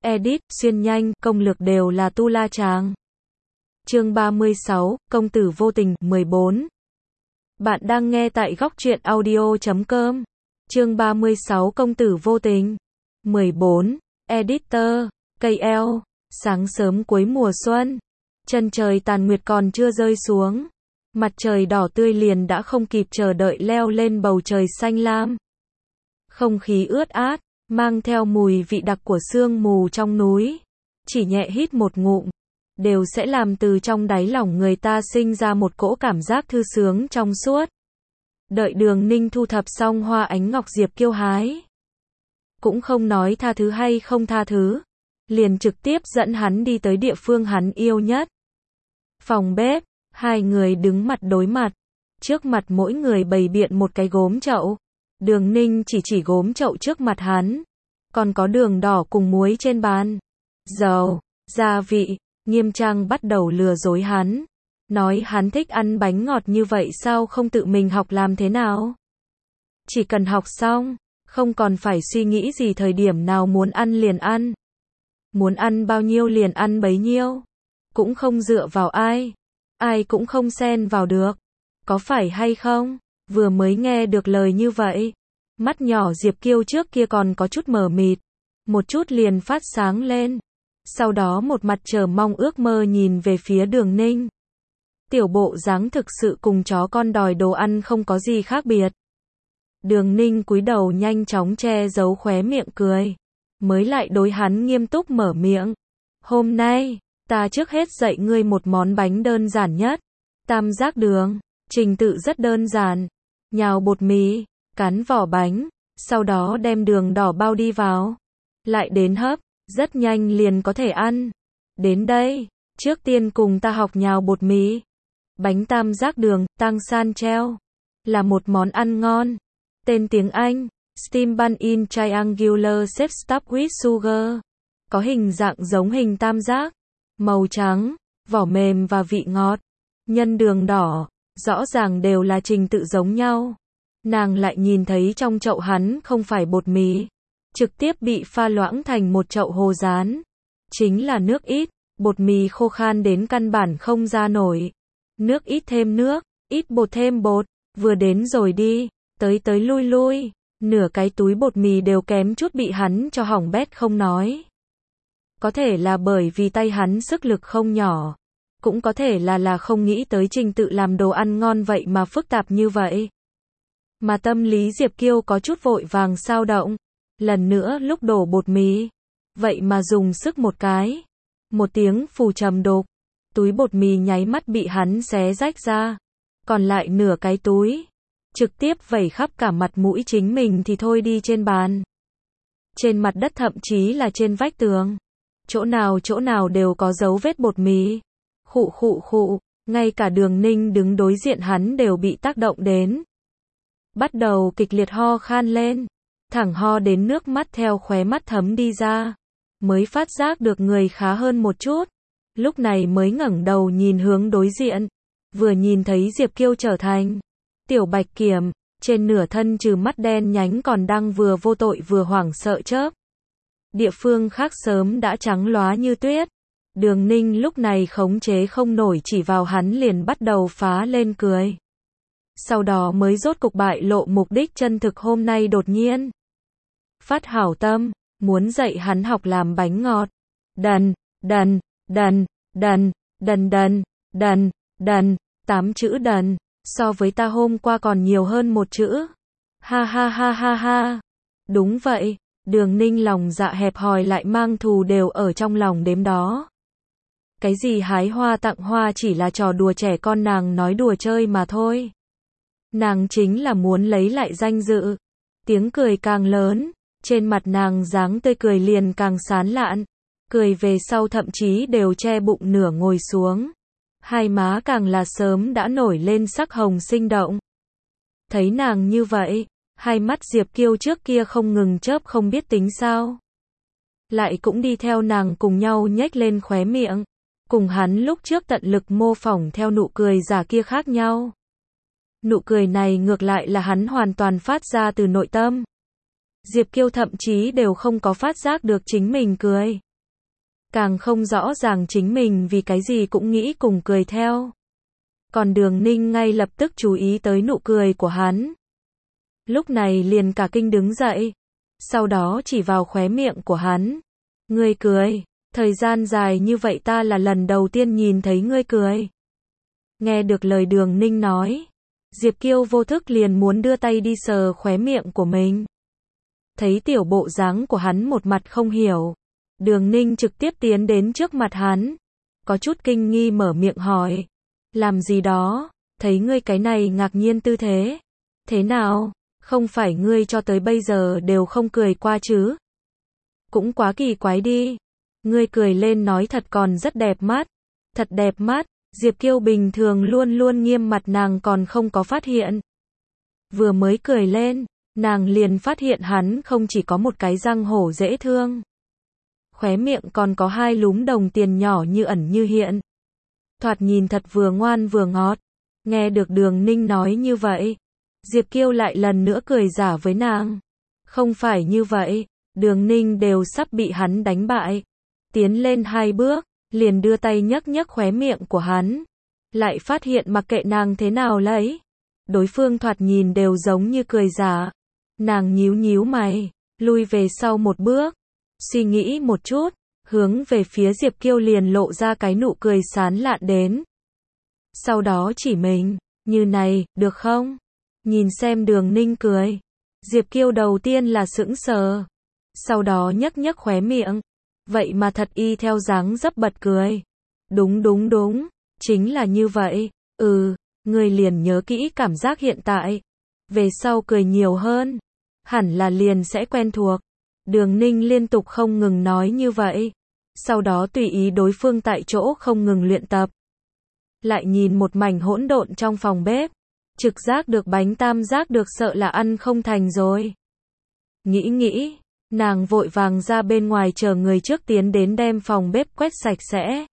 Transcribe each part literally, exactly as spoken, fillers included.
edit, xuyên nhanh, công lược đều là tu la chàng. Chương ba mươi sáu, Công tử vô tình, mười bốn. Bạn đang nghe tại góc truyện audio chấm com. Chương ba mươi sáu, Công tử vô tình, mười bốn. Editor, cây eo, sáng sớm cuối mùa xuân, chân trời tàn nguyệt còn chưa rơi xuống, mặt trời đỏ tươi liền đã không kịp chờ đợi leo lên bầu trời xanh lam. Không khí ướt át, mang theo mùi vị đặc của sương mù trong núi, chỉ nhẹ hít một ngụm, đều sẽ làm từ trong đáy lòng người ta sinh ra một cỗ cảm giác thư sướng trong suốt. Đợi Đường Ninh thu thập xong hoa ánh ngọc Diệp Kiêu hái, cũng không nói tha thứ hay không tha thứ, liền trực tiếp dẫn hắn đi tới địa phương hắn yêu nhất. Phòng bếp, hai người đứng mặt đối mặt, trước mặt mỗi người bày biện một cái gốm chậu. Đường Ninh chỉ chỉ gốm chậu trước mặt hắn, còn có đường đỏ cùng muối trên bàn, dầu, gia vị. Nghiêm trang bắt đầu lừa dối hắn, nói hắn thích ăn bánh ngọt như vậy sao không tự mình học làm thế nào? Chỉ cần học xong, không còn phải suy nghĩ gì thời điểm nào muốn ăn liền ăn. Muốn ăn bao nhiêu liền ăn bấy nhiêu. Cũng không dựa vào ai. Ai cũng không xen vào được. Có phải hay không? Vừa mới nghe được lời như vậy, mắt nhỏ Diệp Kiêu trước kia còn có chút mờ mịt, một chút liền phát sáng lên. Sau đó một mặt chờ mong ước mơ nhìn về phía Đường Ninh. Tiểu bộ dáng thực sự cùng chó con đòi đồ ăn không có gì khác biệt. Đường Ninh cúi đầu nhanh chóng che giấu khóe miệng cười, mới lại đối hắn nghiêm túc mở miệng. Hôm nay, ta trước hết dạy ngươi một món bánh đơn giản nhất. Tam giác đường, trình tự rất đơn giản. Nhào bột mì, cắn vỏ bánh, sau đó đem đường đỏ bao đi vào. Lại đến hấp. Rất nhanh liền có thể ăn. Đến đây, trước tiên cùng ta học nhào bột mì. Bánh tam giác đường, tang san treo, là một món ăn ngon. Tên tiếng Anh, Steam Bun in Triangular Shape Stuffed with Sugar. Có hình dạng giống hình tam giác, màu trắng, vỏ mềm và vị ngọt. Nhân đường đỏ, rõ ràng đều là trình tự giống nhau. Nàng lại nhìn thấy trong chậu hắn không phải bột mì, trực tiếp bị pha loãng thành một chậu hồ rán. Chính là nước ít, bột mì khô khan đến căn bản không ra nổi. Nước ít thêm nước, ít bột thêm bột, vừa đến rồi đi, tới tới lui lui, nửa cái túi bột mì đều kém chút bị hắn cho hỏng bét không nói. Có thể là bởi vì tay hắn sức lực không nhỏ, cũng có thể là là không nghĩ tới trình tự làm đồ ăn ngon vậy mà phức tạp như vậy. Mà tâm lý Diệp Kiêu có chút vội vàng xao động. Lần nữa lúc đổ bột mì, vậy mà dùng sức một cái, một tiếng phù trầm đục, túi bột mì nháy mắt bị hắn xé rách ra, còn lại nửa cái túi, trực tiếp vẩy khắp cả mặt mũi chính mình thì thôi đi trên bàn. Trên mặt đất thậm chí là trên vách tường, chỗ nào chỗ nào đều có dấu vết bột mì. Khụ khụ khụ, ngay cả Đường Ninh đứng đối diện hắn đều bị tác động đến. Bắt đầu kịch liệt ho khan lên. Thẳng ho đến nước mắt theo khóe mắt thấm đi ra, mới phát giác được người khá hơn một chút, lúc này mới ngẩng đầu nhìn hướng đối diện, vừa nhìn thấy Diệp Kiêu trở thành tiểu bạch kiểm, trên nửa thân trừ mắt đen nhánh còn đang vừa vô tội vừa hoảng sợ chớp. Địa phương khác sớm đã trắng lóa như tuyết. Đường Ninh lúc này khống chế không nổi chỉ vào hắn liền bắt đầu phá lên cười. Sau đó mới rốt cục bại lộ mục đích chân thực hôm nay đột nhiên. Phát hảo tâm, muốn dạy hắn học làm bánh ngọt. Đần, đần, đần, đần, đần đần, đần, đần, tám chữ đần, so với ta hôm qua còn nhiều hơn một chữ. Ha ha ha ha ha. Đúng vậy, Đường Ninh lòng dạ hẹp hòi lại mang thù đều ở trong lòng đếm đó. Cái gì hái hoa tặng hoa chỉ là trò đùa trẻ con nàng nói đùa chơi mà thôi. Nàng chính là muốn lấy lại danh dự. Tiếng cười càng lớn, trên mặt nàng dáng tươi cười liền càng sán lạn. Cười về sau thậm chí đều che bụng nửa ngồi xuống. Hai má càng là sớm đã nổi lên sắc hồng sinh động. Thấy nàng như vậy, hai mắt Diệp Kiêu trước kia không ngừng chớp không biết tính sao. Lại cũng đi theo nàng cùng nhau nhếch lên khóe miệng. Cùng hắn lúc trước tận lực mô phỏng theo nụ cười giả kia khác nhau. Nụ cười này ngược lại là hắn hoàn toàn phát ra từ nội tâm. Diệp Kiêu thậm chí đều không có phát giác được chính mình cười. càng không rõ ràng chính mình vì cái gì cũng nghĩ cùng cười theo. Còn Đường Ninh ngay lập tức chú ý tới nụ cười của hắn. Lúc này liền cả kinh đứng dậy, sau đó chỉ vào khóe miệng của hắn. Ngươi cười, thời gian dài như vậy ta là lần đầu tiên nhìn thấy ngươi cười. Nghe được lời Đường Ninh nói, Diệp Kiêu vô thức liền muốn đưa tay đi sờ khóe miệng của mình. Thấy tiểu bộ dáng của hắn một mặt không hiểu, Đường Ninh trực tiếp tiến đến trước mặt hắn, có chút kinh nghi mở miệng hỏi. Làm gì đó, thấy ngươi cái này ngạc nhiên tư thế. Thế nào, không phải ngươi cho tới bây giờ đều không cười qua chứ? Cũng quá kỳ quái đi. Ngươi cười lên nói thật còn rất đẹp mắt. Thật đẹp mắt, Diệp Kiêu bình thường luôn luôn nghiêm mặt nàng còn không có phát hiện. Vừa mới cười lên, nàng liền phát hiện hắn không chỉ có một cái răng hổ dễ thương. Khóe miệng còn có hai lúm đồng tiền nhỏ như ẩn như hiện. Thoạt nhìn thật vừa ngoan vừa ngọt. Nghe được Đường Ninh nói như vậy, Diệp Kiêu lại lần nữa cười giả với nàng. Không phải như vậy, Đường Ninh đều sắp bị hắn đánh bại. Tiến lên hai bước, liền đưa tay nhấc nhấc khóe miệng của hắn. Lại phát hiện mặc kệ nàng thế nào lấy, đối phương thoạt nhìn đều giống như cười giả. Nàng nhíu nhíu mày, lui về sau một bước, suy nghĩ một chút, hướng về phía Diệp Kiêu liền lộ ra cái nụ cười sán lạn đến. Sau đó chỉ mình, như này, được không? Nhìn xem Đường Ninh cười. Diệp Kiêu đầu tiên là sững sờ, sau đó nhấc nhấc khóe miệng. Vậy mà thật y theo dáng dấp bật cười. Đúng đúng đúng, chính là như vậy. Ừ, ngươi liền nhớ kỹ cảm giác hiện tại. Về sau cười nhiều hơn, hẳn là liền sẽ quen thuộc. Đường Ninh liên tục không ngừng nói như vậy. Sau đó tùy ý đối phương tại chỗ không ngừng luyện tập. Lại nhìn một mảnh hỗn độn trong phòng bếp. Trực giác được bánh tam giác được sợ là ăn không thành rồi. Nghĩ nghĩ, nàng vội vàng ra bên ngoài chờ người trước tiến đến đem phòng bếp quét sạch sẽ.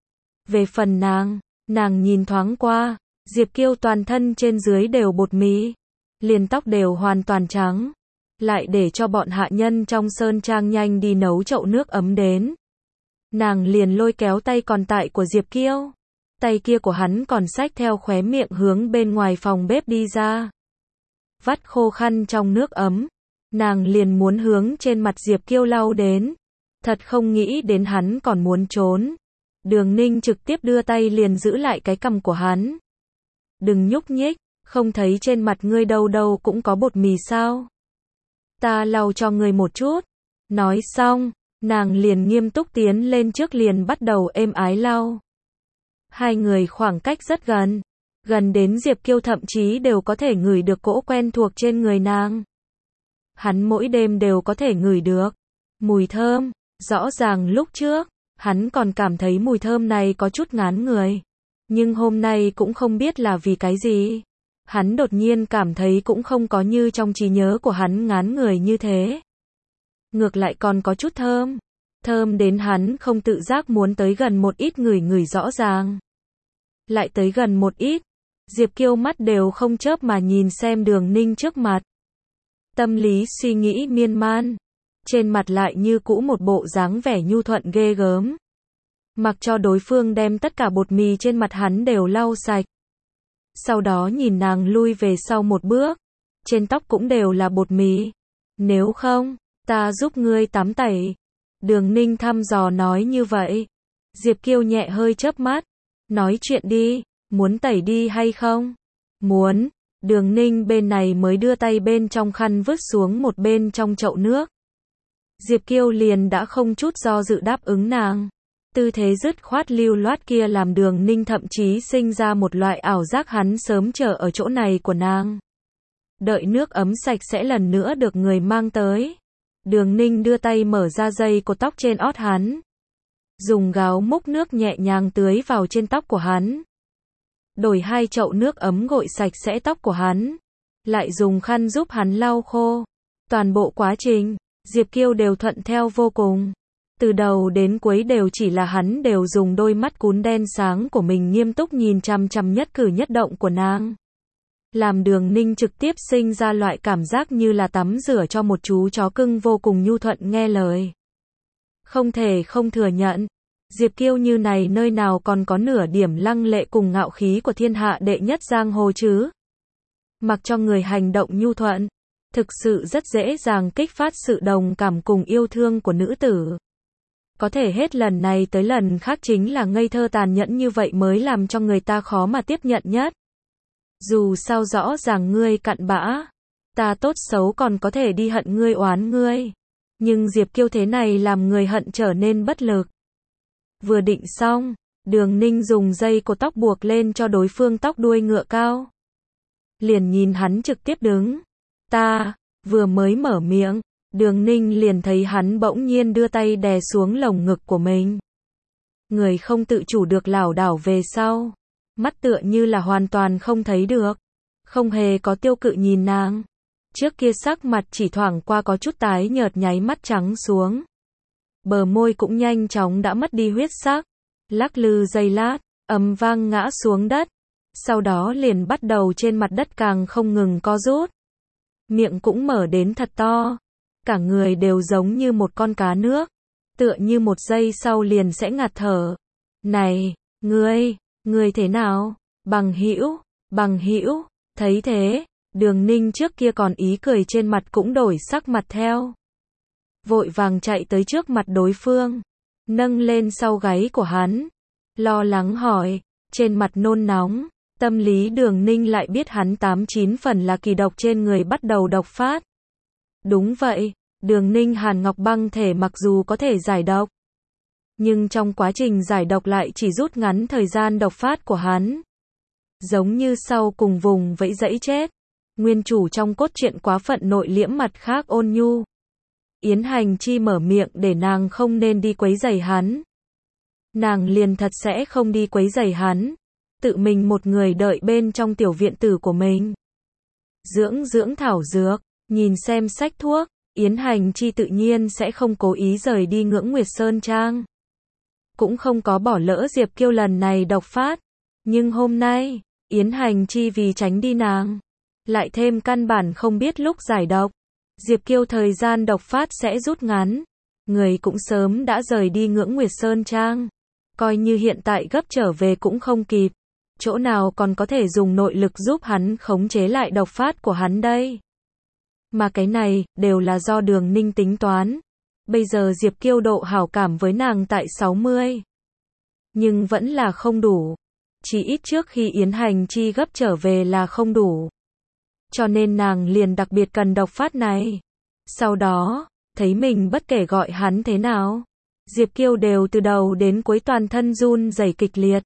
Về phần nàng, nàng nhìn thoáng qua, Diệp Kiêu toàn thân trên dưới đều bột mì, liền tóc đều hoàn toàn trắng. Lại để cho bọn hạ nhân trong sơn trang nhanh đi nấu chậu nước ấm đến. Nàng liền lôi kéo tay còn tại của Diệp Kiêu. Tay kia của hắn còn xách theo khóe miệng hướng bên ngoài phòng bếp đi ra. Vắt khô khăn trong nước ấm. Nàng liền muốn hướng trên mặt Diệp Kiêu lau đến. Thật không nghĩ đến hắn còn muốn trốn. Đường Ninh trực tiếp đưa tay liền giữ lại cái cằm của hắn. Đừng nhúc nhích, không thấy trên mặt ngươi đâu đâu cũng có bột mì sao? Ta lau cho ngươi một chút. Nói xong, nàng liền nghiêm túc tiến lên trước liền bắt đầu êm ái lau. Hai người khoảng cách rất gần. Gần đến Diệp Kiêu thậm chí đều có thể ngửi được cỗ quen thuộc trên người nàng. Hắn mỗi đêm đều có thể ngửi được mùi thơm. Rõ ràng lúc trước, hắn còn cảm thấy mùi thơm này có chút ngán người. Nhưng hôm nay cũng không biết là vì cái gì. Hắn đột nhiên cảm thấy cũng không có như trong trí nhớ của hắn ngán người như thế. Ngược lại còn có chút thơm. Thơm đến hắn không tự giác muốn tới gần một ít ngửi ngửi rõ ràng. Lại tới gần một ít. Diệp Kiêu mắt đều không chớp mà nhìn xem Đường Ninh trước mặt. Tâm lý suy nghĩ miên man. Trên mặt lại như cũ một bộ dáng vẻ nhu thuận ghê gớm. Mặc cho đối phương đem tất cả bột mì trên mặt hắn đều lau sạch. Sau đó nhìn nàng lui về sau một bước. Trên tóc cũng đều là bột mì. Nếu không, ta giúp ngươi tắm tẩy. Đường Ninh thăm dò nói như vậy. Diệp Kiêu nhẹ hơi chớp mắt. Nói chuyện đi, muốn tẩy đi hay không? Muốn. Đường Ninh bên này mới đưa tay bên trong khăn vứt xuống một bên trong chậu nước. Diệp Kiêu liền đã không chút do dự đáp ứng nàng. Tư thế dứt khoát lưu loát kia làm Đường Ninh thậm chí sinh ra một loại ảo giác hắn sớm chờ ở chỗ này của nàng. Đợi nước ấm sạch sẽ lần nữa được người mang tới. Đường Ninh đưa tay mở ra dây cột tóc trên ót hắn. Dùng gáo múc nước nhẹ nhàng tưới vào trên tóc của hắn. Đổi hai chậu nước ấm gội sạch sẽ tóc của hắn. Lại dùng khăn giúp hắn lau khô. Toàn bộ quá trình, Diệp Kiêu đều thuận theo vô cùng. Từ đầu đến cuối đều chỉ là hắn đều dùng đôi mắt cún đen sáng của mình nghiêm túc nhìn chằm chằm nhất cử nhất động của nàng. Làm Đường Ninh trực tiếp sinh ra loại cảm giác như là tắm rửa cho một chú chó cưng vô cùng nhu thuận nghe lời. Không thể không thừa nhận, Diệp Kiêu như này nơi nào còn có nửa điểm lăng lệ cùng ngạo khí của thiên hạ đệ nhất giang hồ chứ. Mặc cho người hành động nhu thuận, thực sự rất dễ dàng kích phát sự đồng cảm cùng yêu thương của nữ tử. Có thể hết lần này tới lần khác chính là ngây thơ tàn nhẫn như vậy mới làm cho người ta khó mà tiếp nhận nhất. Dù sao rõ ràng ngươi cặn bã, ta tốt xấu còn có thể đi hận ngươi oán ngươi. Nhưng Diệp Kiêu thế này làm người hận trở nên bất lực. Vừa định xong, Đường Ninh dùng dây cột tóc buộc lên cho đối phương tóc đuôi ngựa cao. Liền nhìn hắn trực tiếp đứng. Ta, vừa mới mở miệng, Đường Ninh liền thấy hắn bỗng nhiên đưa tay đè xuống lồng ngực của mình. Người không tự chủ được lảo đảo về sau. Mắt tựa như là hoàn toàn không thấy được. Không hề có tiêu cự nhìn nàng. Trước kia sắc mặt chỉ thoảng qua có chút tái nhợt nháy mắt trắng xuống. Bờ môi cũng nhanh chóng đã mất đi huyết sắc. Lắc lư giây lát, ầm vang ngã xuống đất. Sau đó liền bắt đầu trên mặt đất càng không ngừng co rút. Miệng cũng mở đến thật to. Cả người đều giống như một con cá nước. Tựa như một giây sau liền sẽ ngạt thở. Này, ngươi, ngươi thế nào? Bằng hữu, bằng hữu, thấy thế, Đường Ninh trước kia còn ý cười trên mặt cũng đổi sắc mặt theo. Vội vàng chạy tới trước mặt đối phương, nâng lên sau gáy của hắn, lo lắng hỏi, trên mặt nôn nóng, tâm lý Đường Ninh lại biết hắn tám chín phần là kỳ độc trên người bắt đầu độc phát. Đúng vậy, Đường Ninh Hàn Ngọc băng thể mặc dù có thể giải độc, nhưng trong quá trình giải độc lại chỉ rút ngắn thời gian độc phát của hắn. Giống như sau cùng vùng vẫy dẫy chết. Nguyên chủ trong cốt truyện quá phận nội liễm mặt khác ôn nhu. Yến Hành Chi mở miệng để nàng không nên đi quấy rầy hắn. Nàng liền thật sẽ không đi quấy rầy hắn. Tự mình một người đợi bên trong tiểu viện tử của mình. Dưỡng dưỡng thảo dược, nhìn xem sách thuốc, Yến Hành Chi tự nhiên sẽ không cố ý rời đi Ngưỡng Nguyệt Sơn Trang. Cũng không có bỏ lỡ Diệp Kiêu lần này độc phát. Nhưng hôm nay, Yến Hành Chi vì tránh đi nàng, lại thêm căn bản không biết lúc giải độc, Diệp Kiêu thời gian độc phát sẽ rút ngắn. Người cũng sớm đã rời đi Ngưỡng Nguyệt Sơn Trang. Coi như hiện tại gấp trở về cũng không kịp. Chỗ nào còn có thể dùng nội lực giúp hắn khống chế lại độc phát của hắn đây. Mà cái này, đều là do Đường Ninh tính toán. Bây giờ Diệp Kiêu độ hảo cảm với nàng tại sáu mươi. Nhưng vẫn là không đủ. Chỉ ít trước khi Yến Hành Chi gấp trở về là không đủ. Cho nên nàng liền đặc biệt cần độc phát này. Sau đó, thấy mình bất kể gọi hắn thế nào, Diệp Kiêu đều từ đầu đến cuối toàn thân run rẩy kịch liệt.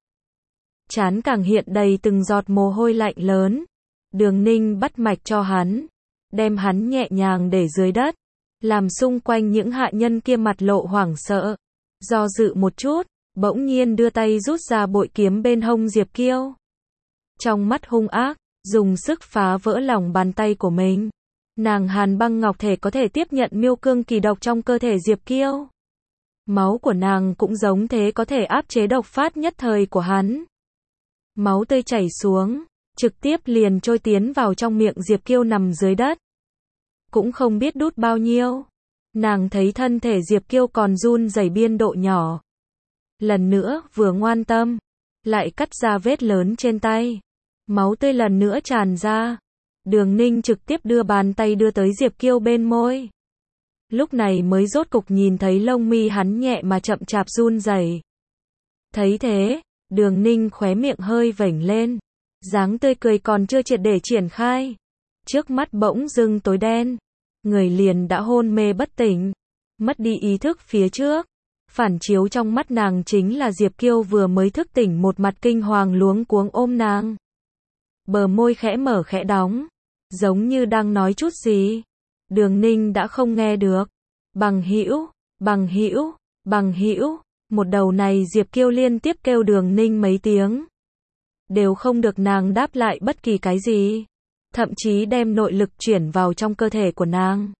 Trán càng hiện đầy từng giọt mồ hôi lạnh lớn. Đường Ninh bắt mạch cho hắn, đem hắn nhẹ nhàng để dưới đất, làm xung quanh những hạ nhân kia mặt lộ hoảng sợ. Do dự một chút, bỗng nhiên đưa tay rút ra bội kiếm bên hông Diệp Kiêu. Trong mắt hung ác, dùng sức phá vỡ lòng bàn tay của mình. Nàng Hàn Băng Ngọc thể có thể tiếp nhận miêu cương kỳ độc trong cơ thể Diệp Kiêu. Máu của nàng cũng giống thế có thể áp chế độc phát nhất thời của hắn. Máu tươi chảy xuống, trực tiếp liền trôi tiến vào trong miệng Diệp Kiêu nằm dưới đất. Cũng không biết đút bao nhiêu. Nàng thấy thân thể Diệp Kiêu còn run rẩy biên độ nhỏ. Lần nữa, vừa ngoan tâm, lại cắt ra vết lớn trên tay. Máu tươi lần nữa tràn ra. Đường Ninh trực tiếp đưa bàn tay đưa tới Diệp Kiêu bên môi. Lúc này mới rốt cục nhìn thấy lông mi hắn nhẹ mà chậm chạp run rẩy. Thấy thế, Đường Ninh khóe miệng hơi vểnh lên. Dáng tươi cười còn chưa triệt để triển khai. Trước mắt bỗng dưng tối đen. Người liền đã hôn mê bất tỉnh. Mất đi ý thức phía trước. Phản chiếu trong mắt nàng chính là Diệp Kiêu vừa mới thức tỉnh một mặt kinh hoàng luống cuống ôm nàng. Bờ môi khẽ mở khẽ đóng. Giống như đang nói chút gì. Đường Ninh đã không nghe được. Bằng hữu, bằng hữu, bằng hữu. Một đầu này Diệp Kiêu liên tiếp kêu Đường Ninh mấy tiếng. Đều không được nàng đáp lại bất kỳ cái gì. Thậm chí đem nội lực chuyển vào trong cơ thể của nàng.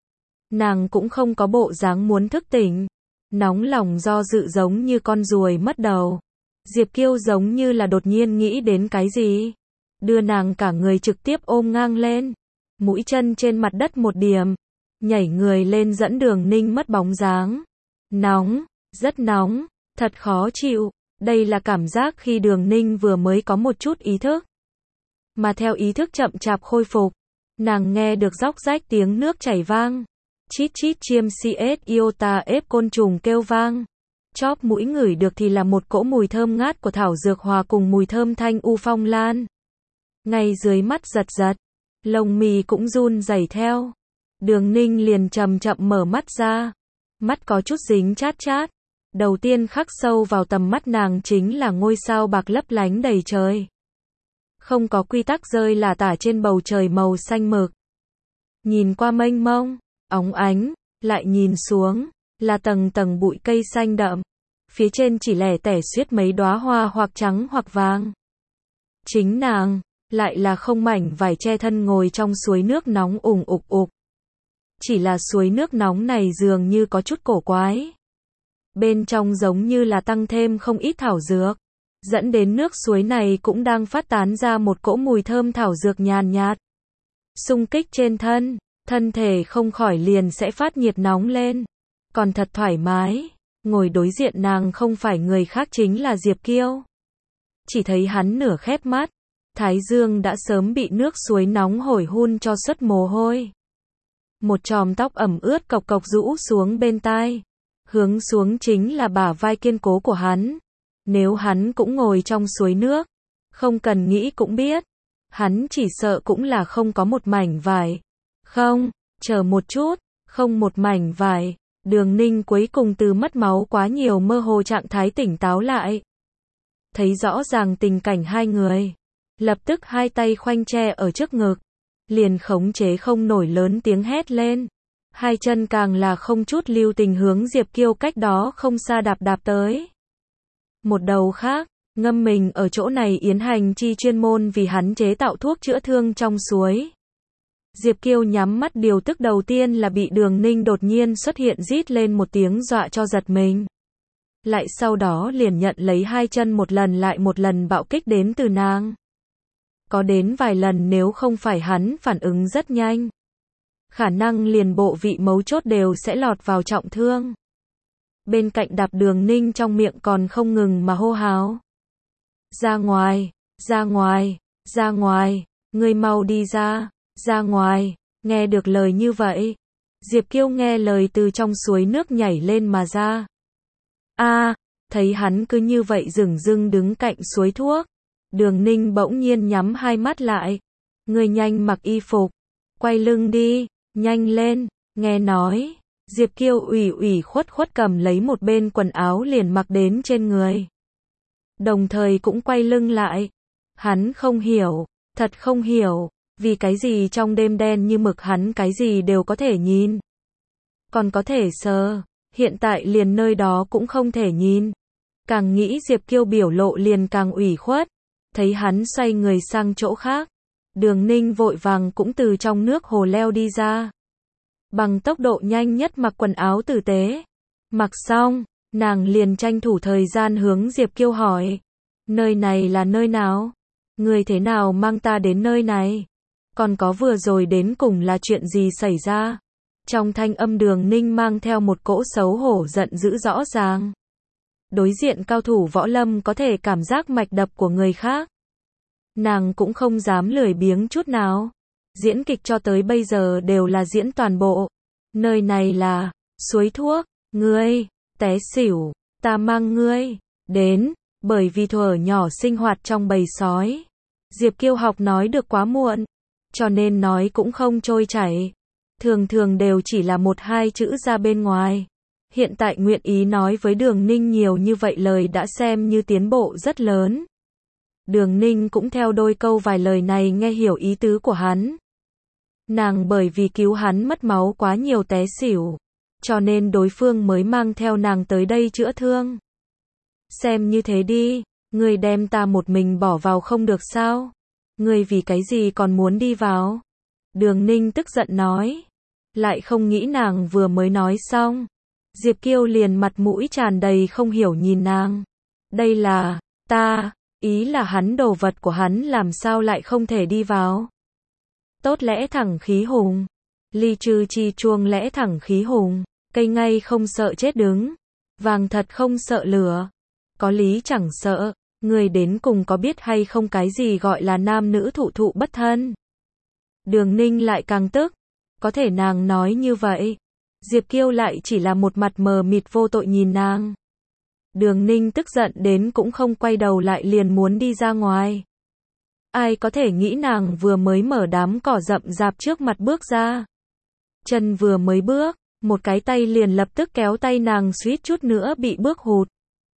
Nàng cũng không có bộ dáng muốn thức tỉnh. Nóng lòng do dự giống như con ruồi mất đầu. Diệp Kiêu giống như là đột nhiên nghĩ đến cái gì. Đưa nàng cả người trực tiếp ôm ngang lên. Mũi chân trên mặt đất một điểm. Nhảy người lên dẫn Đường Ninh mất bóng dáng. Nóng, rất nóng, thật khó chịu. Đây là cảm giác khi Đường Ninh vừa mới có một chút ý thức. Mà theo ý thức chậm chạp khôi phục, nàng nghe được róc rách tiếng nước chảy vang. Chít chít chiêm cs iota ép côn trùng kêu vang. Chóp mũi ngửi được thì là một cỗ mùi thơm ngát của thảo dược hòa cùng mùi thơm thanh u phong lan. Ngay dưới mắt giật giật, lông mi cũng run rẩy theo. Đường Ninh liền chậm chậm mở mắt ra. Mắt có chút dính chát chát. Đầu tiên khắc sâu vào tầm mắt nàng chính là ngôi sao bạc lấp lánh đầy trời. Không có quy tắc rơi lả tả trên bầu trời màu xanh mực. Nhìn qua mênh mông, óng ánh, lại nhìn xuống, là tầng tầng bụi cây xanh đậm. Phía trên chỉ lẻ tẻ xiết mấy đóa hoa hoặc trắng hoặc vàng. Chính nàng, lại là không mảnh vải che thân ngồi trong suối nước nóng ủng ục ục. Chỉ là suối nước nóng này dường như có chút cổ quái. Bên trong giống như là tăng thêm không ít thảo dược. Dẫn đến nước suối này cũng đang phát tán ra một cỗ mùi thơm thảo dược nhàn nhạt. Xung kích trên thân, thân thể không khỏi liền sẽ phát nhiệt nóng lên. Còn thật thoải mái. Ngồi đối diện nàng không phải người khác chính là Diệp Kiêu. Chỉ thấy hắn nửa khép mắt. Thái dương đã sớm bị nước suối nóng hổi hun cho xuất mồ hôi. Một chòm tóc ẩm ướt cộc cộc rũ xuống bên tai. Hướng xuống chính là bả vai kiên cố của hắn. Nếu hắn cũng ngồi trong suối nước, không cần nghĩ cũng biết. Hắn chỉ sợ cũng là không có một mảnh vải. Không, chờ một chút, không một mảnh vải. Đường Ninh cuối cùng từ mất máu quá nhiều mơ hồ trạng thái tỉnh táo lại. Thấy rõ ràng tình cảnh hai người. Lập tức hai tay khoanh che ở trước ngực. Liền khống chế không nổi lớn tiếng hét lên. Hai chân càng là không chút lưu tình hướng Diệp Kiêu cách đó không xa đạp đạp tới. Một đầu khác, ngâm mình ở chỗ này Yến Hành Chi chuyên môn vì hắn chế tạo thuốc chữa thương trong suối. Diệp Kiêu nhắm mắt điều tức đầu tiên là bị Đường Ninh đột nhiên xuất hiện rít lên một tiếng dọa cho giật mình. Lại sau đó liền nhận lấy hai chân một lần lại một lần bạo kích đến từ nàng. Có đến vài lần nếu không phải hắn phản ứng rất nhanh. Khả năng liền bộ vị mấu chốt đều sẽ lọt vào trọng thương. Bên cạnh đạp Đường Ninh trong miệng còn không ngừng mà hô hào. Ra ngoài, ra ngoài, ra ngoài, ngươi mau đi ra, ra ngoài, nghe được lời như vậy. Diệp Kiêu nghe lời từ trong suối nước nhảy lên mà ra. A, thấy hắn cứ như vậy dửng dưng đứng cạnh suối thuốc. Đường Ninh bỗng nhiên nhắm hai mắt lại. Ngươi nhanh mặc y phục, quay lưng đi, nhanh lên, nghe nói. Diệp Kiêu ủy ủy khuất khuất cầm lấy một bên quần áo liền mặc đến trên người. Đồng thời cũng quay lưng lại. Hắn không hiểu, thật không hiểu, vì cái gì trong đêm đen như mực hắn cái gì đều có thể nhìn. Còn có thể sờ, hiện tại liền nơi đó cũng không thể nhìn. Càng nghĩ Diệp Kiêu biểu lộ liền càng ủy khuất. Thấy hắn xoay người sang chỗ khác. Đường Ninh vội vàng cũng từ trong nước hồ leo đi ra. Bằng tốc độ nhanh nhất mặc quần áo tử tế. Mặc xong, nàng liền tranh thủ thời gian hướng Diệp Kiêu hỏi. Nơi này là nơi nào? Người thế nào mang ta đến nơi này? Còn có vừa rồi đến cùng là chuyện gì xảy ra? Trong thanh âm Đường Ninh mang theo một cỗ xấu hổ giận dữ rõ ràng. Đối diện cao thủ võ lâm có thể cảm giác mạch đập của người khác. Nàng cũng không dám lười biếng chút nào. Diễn kịch cho tới bây giờ đều là diễn toàn bộ. Nơi này là suối thuốc, ngươi, té xỉu, ta mang ngươi đến, bởi vì thuở nhỏ sinh hoạt trong bầy sói. Diệp Kiêu học nói được quá muộn, cho nên nói cũng không trôi chảy. Thường thường đều chỉ là một hai chữ ra bên ngoài. Hiện tại nguyện ý nói với Đường Ninh nhiều như vậy lời đã xem như tiến bộ rất lớn. Đường Ninh cũng theo đôi câu vài lời này nghe hiểu ý tứ của hắn. Nàng bởi vì cứu hắn mất máu quá nhiều té xỉu, cho nên đối phương mới mang theo nàng tới đây chữa thương. Xem như thế đi, ngươi đem ta một mình bỏ vào không được sao? Ngươi vì cái gì còn muốn đi vào? Đường Ninh tức giận nói. Lại không nghĩ nàng vừa mới nói xong. Diệp Kiêu liền mặt mũi tràn đầy không hiểu nhìn nàng. Đây là, ta, ý là hắn đồ vật của hắn làm sao lại không thể đi vào. Tốt lẽ thẳng khí hùng. Ly trừ chi chuông lẽ thẳng khí hùng. Cây ngay không sợ chết đứng. Vàng thật không sợ lửa. Có lý chẳng sợ. Người đến cùng có biết hay không cái gì gọi là nam nữ thụ thụ bất thân. Đường Ninh lại càng tức. Có thể nàng nói như vậy. Diệp Kiêu lại chỉ là một mặt mờ mịt vô tội nhìn nàng. Đường Ninh tức giận đến cũng không quay đầu lại liền muốn đi ra ngoài. Ai có thể nghĩ nàng vừa mới mở đám cỏ rậm rạp trước mặt bước ra. Chân vừa mới bước, một cái tay liền lập tức kéo tay nàng suýt chút nữa bị bước hụt.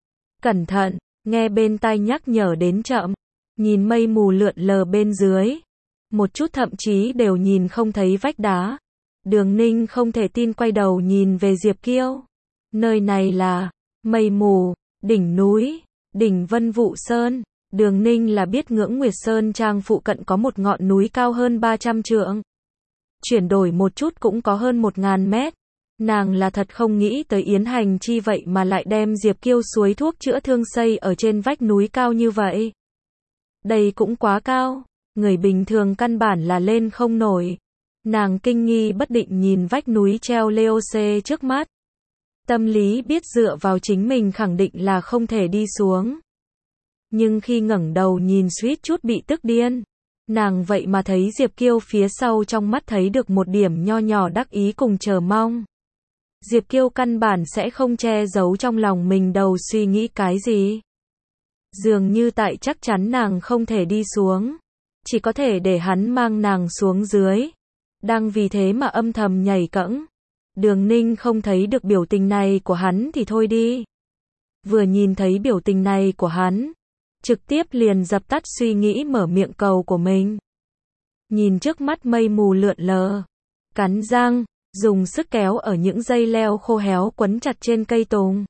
Cẩn thận, nghe bên tai nhắc nhở đến chậm. Nhìn mây mù lượn lờ bên dưới. Một chút thậm chí đều nhìn không thấy vách đá. Đường Ninh không thể tin quay đầu nhìn về Diệp Kiêu. Nơi này là mây mù, đỉnh núi, đỉnh Vân Vũ Sơn. Đường Ninh là biết ngưỡng Nguyệt Sơn Trang phụ cận có một ngọn núi cao hơn ba trăm trượng. Chuyển đổi một chút cũng có hơn một ngàn mét. Nàng là thật không nghĩ tới Yến Hành Chi vậy mà lại đem Diệp Kiêu suối thuốc chữa thương xây ở trên vách núi cao như vậy. Đây cũng quá cao, người bình thường căn bản là lên không nổi. Nàng kinh nghi bất định nhìn vách núi treo leo xê trước mắt. Tâm lý biết dựa vào chính mình khẳng định là không thể đi xuống. Nhưng khi ngẩng đầu nhìn suýt chút bị tức điên. Nàng vậy mà thấy Diệp Kiêu phía sau trong mắt thấy được một điểm nho nhỏ đắc ý cùng chờ mong. Diệp Kiêu căn bản sẽ không che giấu trong lòng mình đầu suy nghĩ cái gì. Dường như tại chắc chắn nàng không thể đi xuống. Chỉ có thể để hắn mang nàng xuống dưới. Đang vì thế mà âm thầm nhảy cẫng. Đường Ninh không thấy được biểu tình này của hắn thì thôi đi. Vừa nhìn thấy biểu tình này của hắn, trực tiếp liền dập tắt suy nghĩ mở miệng cầu của mình. Nhìn trước mắt mây mù lượn lờ, cắn răng, dùng sức kéo ở những dây leo khô héo quấn chặt trên cây tùng.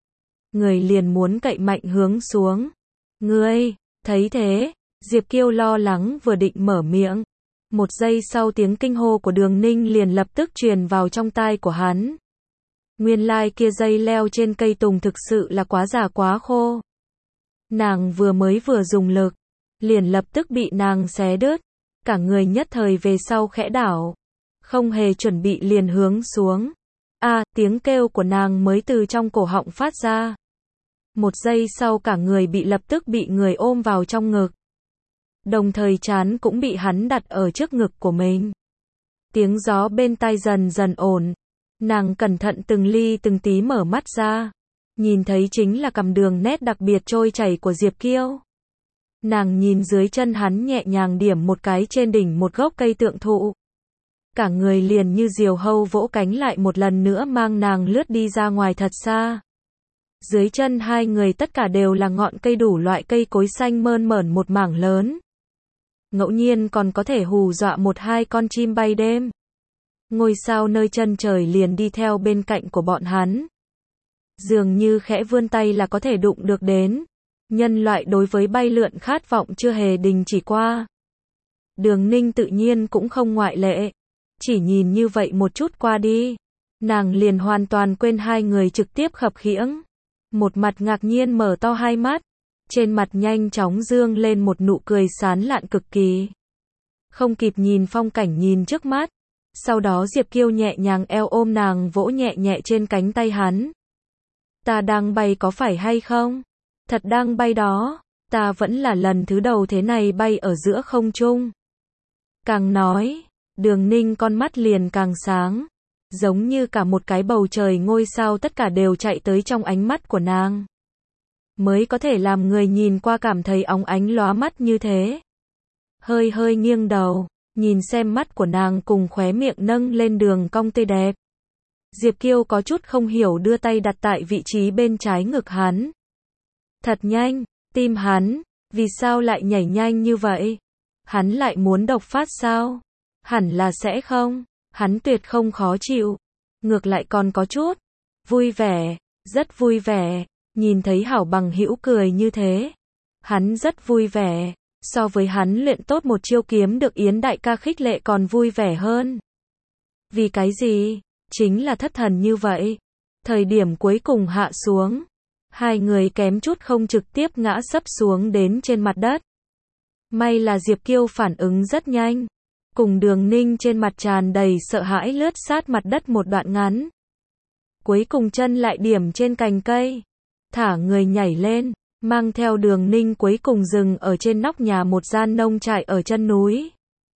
Người liền muốn cậy mạnh hướng xuống. Ngươi, thấy thế, Diệp Kiêu lo lắng vừa định mở miệng. Một giây sau tiếng kinh hô của Đường Ninh liền lập tức truyền vào trong tai của hắn. Nguyên lai kia dây leo trên cây tùng thực sự là quá già quá khô. Nàng vừa mới vừa dùng lực, liền lập tức bị nàng xé đứt. Cả người nhất thời về sau khẽ đảo. Không hề chuẩn bị liền hướng xuống. A, à, tiếng kêu của nàng mới từ trong cổ họng phát ra. Một giây sau cả người bị lập tức bị người ôm vào trong ngực. Đồng thời trán cũng bị hắn đặt ở trước ngực của mình. Tiếng gió bên tai dần dần ổn. Nàng cẩn thận từng ly từng tí mở mắt ra. Nhìn thấy chính là cằm đường nét đặc biệt trôi chảy của Diệp Kiêu. Nàng nhìn dưới chân hắn nhẹ nhàng điểm một cái trên đỉnh một gốc cây tượng thụ. Cả người liền như diều hâu vỗ cánh lại một lần nữa mang nàng lướt đi ra ngoài thật xa. Dưới chân hai người tất cả đều là ngọn cây đủ loại cây cối xanh mơn mởn một mảng lớn. Ngẫu nhiên còn có thể hù dọa một hai con chim bay đêm. Ngôi sao nơi chân trời liền đi theo bên cạnh của bọn hắn. Dường như khẽ vươn tay là có thể đụng được đến. Nhân loại đối với bay lượn khát vọng chưa hề đình chỉ qua. Đường Ninh tự nhiên cũng không ngoại lệ. Chỉ nhìn như vậy một chút qua đi. Nàng liền hoàn toàn quên hai người trực tiếp khập khiễng. Một mặt ngạc nhiên mở to hai mắt. Trên mặt nhanh chóng dương lên một nụ cười sán lạn cực kỳ. Không kịp nhìn phong cảnh nhìn trước mắt. Sau đó Diệp Kiêu nhẹ nhàng eo ôm nàng vỗ nhẹ nhẹ trên cánh tay hắn. Ta đang bay có phải hay không? Thật đang bay đó. Ta vẫn là lần thứ đầu thế này bay ở giữa không trung. Càng nói, Đường Ninh con mắt liền càng sáng. Giống như cả một cái bầu trời ngôi sao tất cả đều chạy tới trong ánh mắt của nàng. Mới có thể làm người nhìn qua cảm thấy óng ánh lóa mắt như thế. Hơi hơi nghiêng đầu, nhìn xem mắt của nàng cùng khóe miệng nâng lên đường cong tươi đẹp. Diệp Kiêu có chút không hiểu đưa tay đặt tại vị trí bên trái ngực hắn. Thật nhanh, tim hắn, vì sao lại nhảy nhanh như vậy? Hắn lại muốn độc phát sao? Hẳn là sẽ không, hắn tuyệt không khó chịu. Ngược lại còn có chút vui vẻ, rất vui vẻ. Nhìn thấy hảo bằng hữu cười như thế. Hắn rất vui vẻ. So với hắn luyện tốt một chiêu kiếm được Yến đại ca khích lệ còn vui vẻ hơn. Vì cái gì? Chính là thất thần như vậy. Thời điểm cuối cùng hạ xuống. Hai người kém chút không trực tiếp ngã sấp xuống đến trên mặt đất. May là Diệp Kiêu phản ứng rất nhanh. Cùng Đường Ninh trên mặt tràn đầy sợ hãi lướt sát mặt đất một đoạn ngắn. cuối cùng chân lại điểm trên cành cây, thả người nhảy lên, mang theo Đường Ninh cuối cùng dừng ở trên nóc nhà một gian nông trại ở chân núi.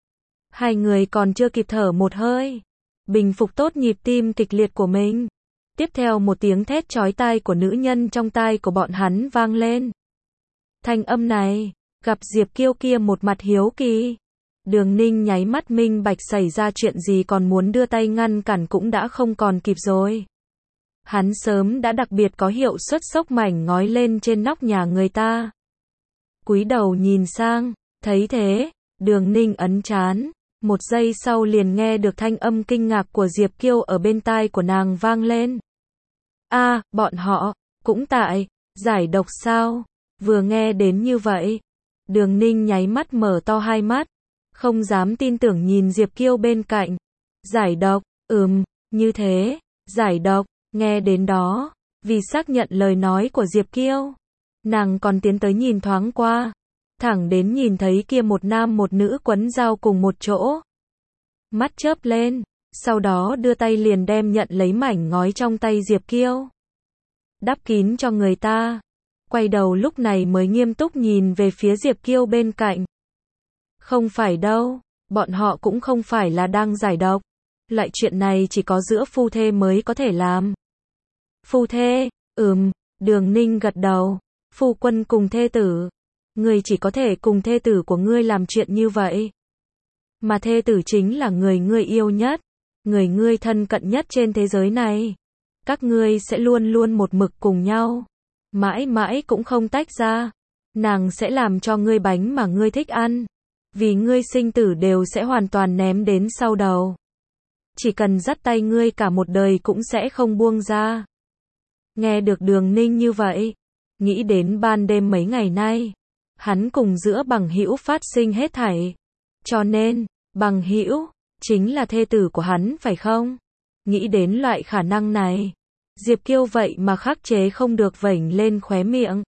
Hai người còn chưa kịp thở một hơi, bình phục tốt nhịp tim kịch liệt của mình. Tiếp theo một tiếng thét chói tai của nữ nhân trong tai của bọn hắn vang lên. Thanh âm này, gặp Diệp Kiêu kia một mặt hiếu kỳ. Đường Ninh nháy mắt minh bạch xảy ra chuyện gì, còn muốn đưa tay ngăn cản cũng đã không còn kịp rồi. Hắn sớm đã đặc biệt có hiệu suất xốc mảnh ngói lên trên nóc nhà người ta. Cúi đầu nhìn sang, thấy thế, Đường Ninh ấn trán. Một giây sau liền nghe được thanh âm kinh ngạc của Diệp Kiêu ở bên tai của nàng vang lên. A, à, bọn họ, cũng tại, giải độc sao? Vừa nghe đến như vậy, Đường Ninh nháy mắt mở to hai mắt, không dám tin tưởng nhìn Diệp Kiêu bên cạnh. Giải độc, ừm, như thế, giải độc, nghe đến đó, vì xác nhận lời nói của Diệp Kiêu, nàng còn tiến tới nhìn thoáng qua, thẳng đến nhìn thấy kia một nam một nữ quấn dao cùng một chỗ. Mắt chớp lên, sau đó đưa tay liền đem nhận lấy mảnh ngói trong tay Diệp Kiêu, đắp kín cho người ta. Quay đầu lúc này mới nghiêm túc nhìn về phía Diệp Kiêu bên cạnh. Không phải đâu, bọn họ cũng không phải là đang giải độc. Loại chuyện này chỉ có giữa phu thê mới có thể làm. Phu thê, ừm, Đường Ninh gật đầu. Phu quân cùng thê tử. Ngươi chỉ có thể cùng thê tử của ngươi làm chuyện như vậy. Mà thê tử chính là người ngươi yêu nhất, người ngươi thân cận nhất trên thế giới này. Các ngươi sẽ luôn luôn một mực cùng nhau, mãi mãi cũng không tách ra. Nàng sẽ làm cho ngươi bánh mà ngươi thích ăn, vì ngươi sinh tử đều sẽ hoàn toàn ném đến sau đầu. Chỉ cần dắt tay ngươi cả một đời cũng sẽ không buông ra. Nghe được Đường Ninh như vậy, nghĩ đến ban đêm mấy ngày nay, hắn cùng giữa bằng hữu phát sinh hết thảy. Cho nên, bằng hữu chính là thê tử của hắn phải không? Nghĩ đến loại khả năng này, Diệp Kiêu vậy mà khắc chế không được vểnh lên khóe miệng.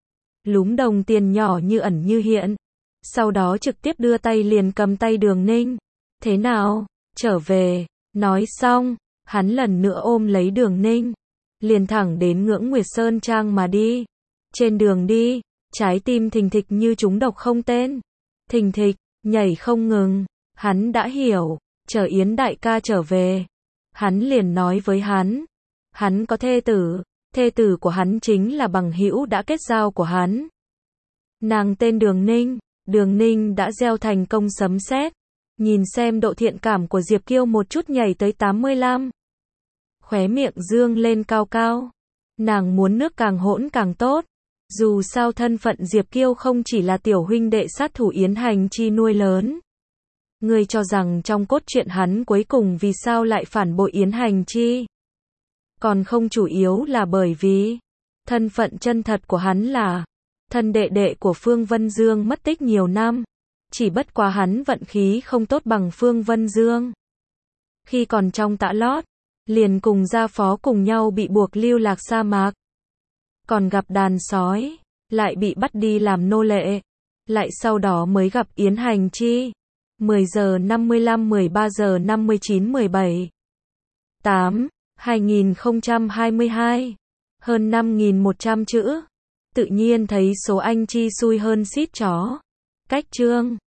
Lúm đồng tiền nhỏ như ẩn như hiện. Sau đó trực tiếp đưa tay liền cầm tay Đường Ninh. Thế nào? Trở về. Nói xong, hắn lần nữa ôm lấy Đường Ninh, liền thẳng đến Ngưỡng Nguyệt Sơn Trang mà đi. Trên đường đi, trái tim thình thịch như trúng độc không tên. Thình thịch, nhảy không ngừng. Hắn đã hiểu, chờ Yến đại ca trở về. Hắn liền nói với hắn. Hắn có thê tử, thê tử của hắn chính là bằng hữu đã kết giao của hắn. Nàng tên Đường Ninh, Đường Ninh đã gieo thành công sấm sét. Nhìn xem độ thiện cảm của Diệp Kiêu một chút nhảy tới tám mươi lăm. Khóe miệng dương lên cao cao. Nàng muốn nước càng hỗn càng tốt. Dù sao thân phận Diệp Kiêu không chỉ là tiểu huynh đệ sát thủ Yến Hành Chi nuôi lớn. Ngươi cho rằng trong cốt truyện hắn cuối cùng vì sao lại phản bội Yến Hành Chi? Còn không chủ yếu là bởi vì thân phận chân thật của hắn là thân đệ đệ của Phương Vân Dương mất tích nhiều năm. Chỉ bất quá hắn vận khí không tốt bằng Phương Vân Dương. Khi còn trong tã lót, liền cùng gia phó cùng nhau bị buộc lưu lạc sa mạc. Còn gặp đàn sói, lại bị bắt đi làm nô lệ. Lại sau đó mới gặp Yến Hành Chi. mười giờ năm mươi lăm, mười ba giờ năm mươi chín, mười bảy, tám, hai nghìn không trăm hai mươi hai. Hơn năm nghìn một trăm chữ. Tự nhiên thấy số anh Chi xui hơn xít chó. Cách chương